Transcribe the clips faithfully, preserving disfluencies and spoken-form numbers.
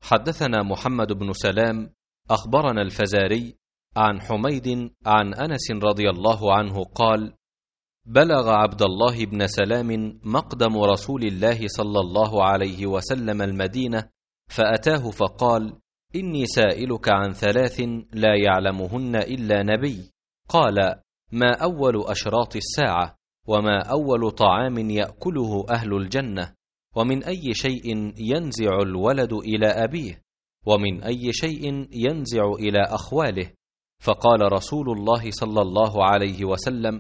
حدثنا محمد بن سلام أخبرنا الفزاري عن حميد عن أنس رضي الله عنه قال: بلغ عبد الله بن سلام مقدم رسول الله صلى الله عليه وسلم المدينة، فأتاه فقال: إني سائلك عن ثلاث لا يعلمهن إلا نبي. قال: ما أول أشراط الساعة؟ وما أول طعام يأكله أهل الجنة؟ ومن أي شيء ينزع الولد إلى أبيه؟ ومن أي شيء ينزع إلى أخواله؟ فقال رسول الله صلى الله عليه وسلم: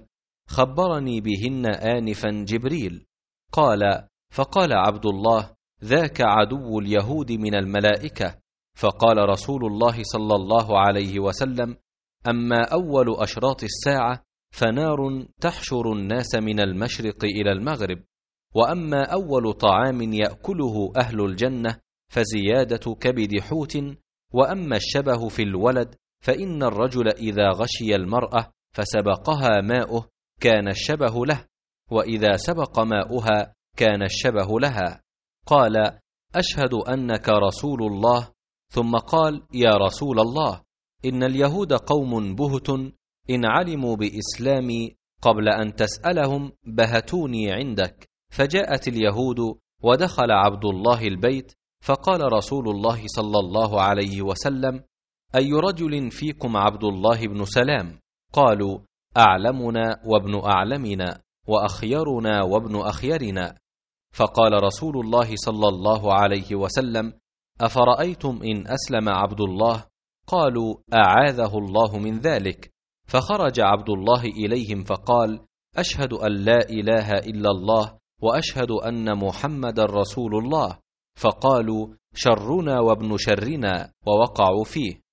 خبرني بهن آنفا جبريل. قال: فقال عبد الله: ذاك عدو اليهود من الملائكة. فقال رسول الله صلى الله عليه وسلم: أما أول أشراط الساعة فنار تحشر الناس من المشرق إلى المغرب، وأما أول طعام يأكله أهل الجنة فزيادة كبد حوت، وأما الشبه في الولد فإن الرجل إذا غشي المرأة فسبقها ماؤه كان الشبه له، وإذا سبق ماؤها كان الشبه لها. قال: أشهد أنك رسول الله. ثم قال: يا رسول الله، إن اليهود قوم بهت، إن علموا بإسلامي قبل أن تسألهم بهتوني عندك. فجاءت اليهود ودخل عبد الله البيت، فقال رسول الله صلى الله عليه وسلم: أي رجل فيكم عبد الله بن سلام؟ قالوا: أعلمنا وابن أعلمنا وأخيرنا وابن أخيرنا. فقال رسول الله صلى الله عليه وسلم: أفرأيتم إن أسلم عبد الله؟ قالوا: أعاذه الله من ذلك. فخرج عبد الله إليهم فقال: أشهد أن لا إله إلا الله وأشهد أن محمد رسول الله. فقالوا: شرنا وابن شرنا، ووقعوا فيه.